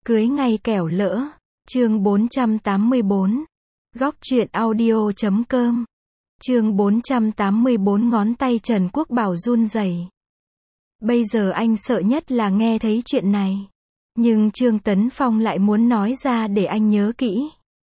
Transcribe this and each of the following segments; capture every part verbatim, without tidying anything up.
Cưới ngay kẻo lỡ. Chương bốn trăm tám mươi bốn. Góc truyện audio chấm com. Chương bốn trăm tám mươi bốn ngón tay Trần Quốc Bảo run rẩy. Bây giờ anh sợ nhất là nghe thấy chuyện này. Nhưng Trương Tấn Phong lại muốn nói ra để anh nhớ kỹ.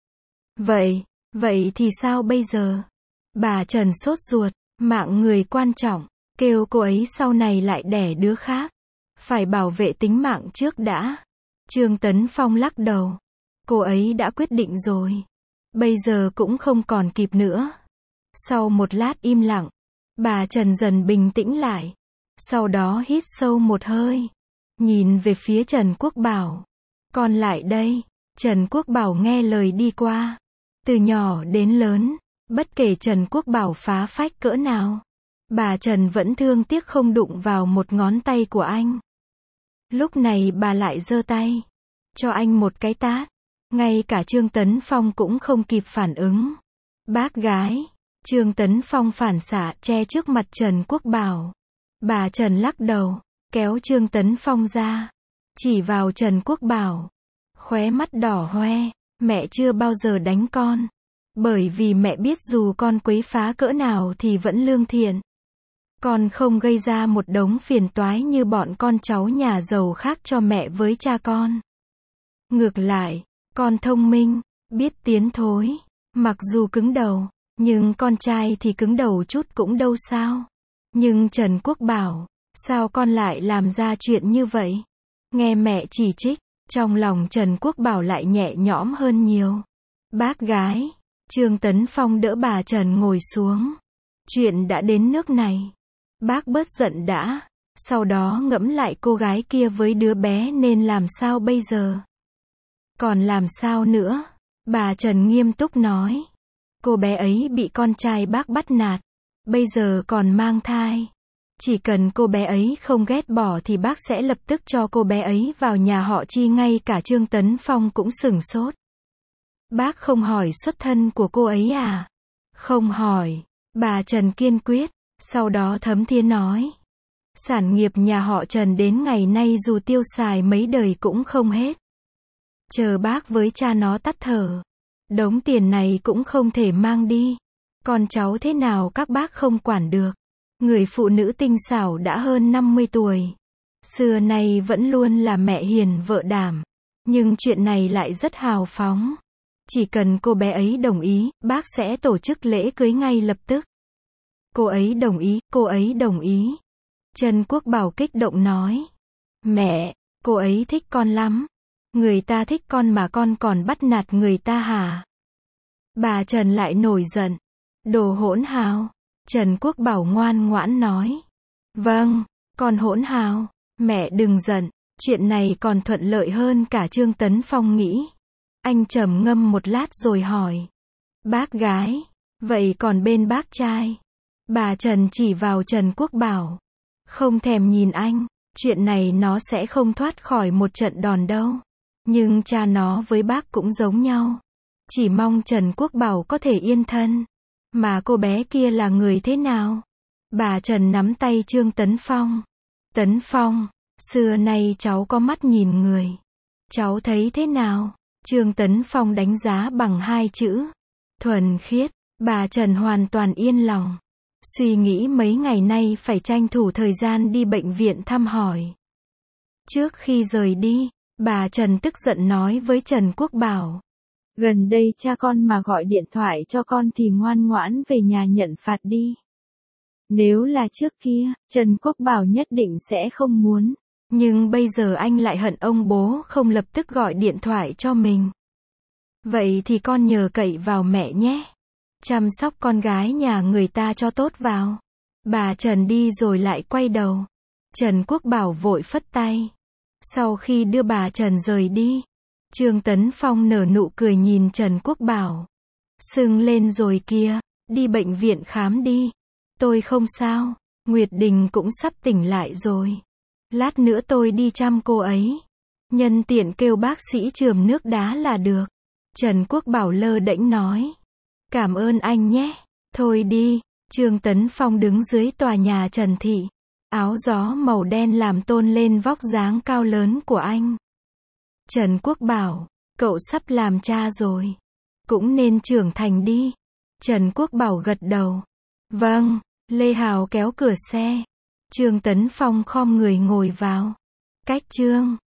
Vậy, vậy thì sao bây giờ? Bà Trần sốt ruột, mạng người quan trọng, kêu cô ấy sau này lại đẻ đứa khác. Phải bảo vệ tính mạng trước đã. Trương Tấn Phong lắc đầu. Cô ấy đã quyết định rồi. Bây giờ cũng không còn kịp nữa. Sau một lát im lặng, bà Trần dần bình tĩnh lại. Sau đó hít sâu một hơi. Nhìn về phía Trần Quốc Bảo. Con lại đây. Trần Quốc Bảo nghe lời đi qua. Từ nhỏ đến lớn, bất kể Trần Quốc Bảo phá phách cỡ nào, bà Trần vẫn thương tiếc không đụng vào một ngón tay của anh. Lúc này bà lại giơ tay, cho anh một cái tát. Ngay cả Trương Tấn Phong cũng không kịp phản ứng. Bác gái. Trương Tấn Phong phản xạ che trước mặt Trần Quốc Bảo. Bà Trần lắc đầu, kéo Trương Tấn Phong ra, chỉ vào Trần Quốc Bảo. Khóe mắt đỏ hoe, mẹ chưa bao giờ đánh con. Bởi vì mẹ biết dù con quấy phá cỡ nào thì vẫn lương thiện. Con không gây ra một đống phiền toái như bọn con cháu nhà giàu khác cho mẹ với cha con. Ngược lại, con thông minh, biết tiến thối. Mặc dù cứng đầu, nhưng con trai thì cứng đầu chút cũng đâu sao. Nhưng Trần Quốc Bảo, sao con lại làm ra chuyện như vậy? Nghe mẹ chỉ trích, trong lòng Trần Quốc Bảo lại nhẹ nhõm hơn nhiều. Bác gái. Trương Tấn Phong đỡ bà Trần ngồi xuống. Chuyện đã đến nước này. Bác bớt giận đã. Sau đó ngẫm lại cô gái kia với đứa bé nên làm sao bây giờ? Còn làm sao nữa? Bà Trần nghiêm túc nói. Cô bé ấy bị con trai bác bắt nạt. Bây giờ còn mang thai. Chỉ cần cô bé ấy không ghét bỏ thì bác sẽ lập tức cho cô bé ấy vào nhà họ Chi. Ngay cả Trương Tấn Phong cũng sửng sốt. Bác không hỏi xuất thân của cô ấy à? Không hỏi. Bà Trần kiên quyết. Sau đó thấm thía nói. Sản nghiệp nhà họ Trần đến ngày nay dù tiêu xài mấy đời cũng không hết. Chờ bác với cha nó tắt thở. Đống tiền này cũng không thể mang đi. Con cháu thế nào các bác không quản được. Người phụ nữ tinh xảo đã hơn năm mươi tuổi. Xưa nay vẫn luôn là mẹ hiền vợ đảm. Nhưng chuyện này lại rất hào phóng. Chỉ cần cô bé ấy đồng ý, bác sẽ tổ chức lễ cưới ngay lập tức. Cô ấy đồng ý, cô ấy đồng ý. Trần Quốc Bảo kích động nói. Mẹ, cô ấy thích con lắm. Người ta thích con mà con còn bắt nạt người ta hả? Bà Trần lại nổi giận. Đồ hỗn hào. Trần Quốc Bảo ngoan ngoãn nói. Vâng, con hỗn hào. Mẹ đừng giận. Chuyện này còn thuận lợi hơn cả Trương Tấn Phong nghĩ. Anh trầm ngâm một lát rồi hỏi. Bác gái. Vậy còn bên bác trai? Bà Trần chỉ vào Trần Quốc Bảo. Không thèm nhìn anh. Chuyện này nó sẽ không thoát khỏi một trận đòn đâu. Nhưng cha nó với bác cũng giống nhau. Chỉ mong Trần Quốc Bảo có thể yên thân. Mà cô bé kia là người thế nào? Bà Trần nắm tay Trương Tấn Phong. Tấn Phong, xưa nay cháu có mắt nhìn người. Cháu thấy thế nào? Trương Tấn Phong đánh giá bằng hai chữ. Thuần khiết. Bà Trần hoàn toàn yên lòng. Suy nghĩ mấy ngày nay phải tranh thủ thời gian đi bệnh viện thăm hỏi. Trước khi rời đi, bà Trần tức giận nói với Trần Quốc Bảo. Gần đây cha con mà gọi điện thoại cho con thì ngoan ngoãn về nhà nhận phạt đi. Nếu là trước kia, Trần Quốc Bảo nhất định sẽ không muốn. Nhưng bây giờ anh lại hận ông bố không lập tức gọi điện thoại cho mình. Vậy thì con nhờ cậy vào mẹ nhé. Chăm sóc con gái nhà người ta cho tốt vào. Bà Trần đi rồi lại quay đầu. Trần Quốc Bảo vội phất tay. Sau khi đưa bà Trần rời đi, Trương Tấn Phong nở nụ cười nhìn Trần Quốc Bảo. Sưng lên rồi kìa, đi bệnh viện khám đi. Tôi không sao, Nguyệt Đình cũng sắp tỉnh lại rồi. Lát nữa tôi đi chăm cô ấy. Nhân tiện kêu bác sĩ chườm nước đá là được. Trần Quốc Bảo lơ đễnh nói. Cảm ơn anh nhé. Thôi đi. Trương Tấn Phong đứng dưới tòa nhà Trần Thị. Áo gió màu đen làm tôn lên vóc dáng cao lớn của anh. Trần Quốc Bảo, cậu sắp làm cha rồi. Cũng nên trưởng thành đi. Trần Quốc Bảo gật đầu. Vâng. Lê Hào kéo cửa xe. Trương Tấn Phong khom người ngồi vào. Cách Trương.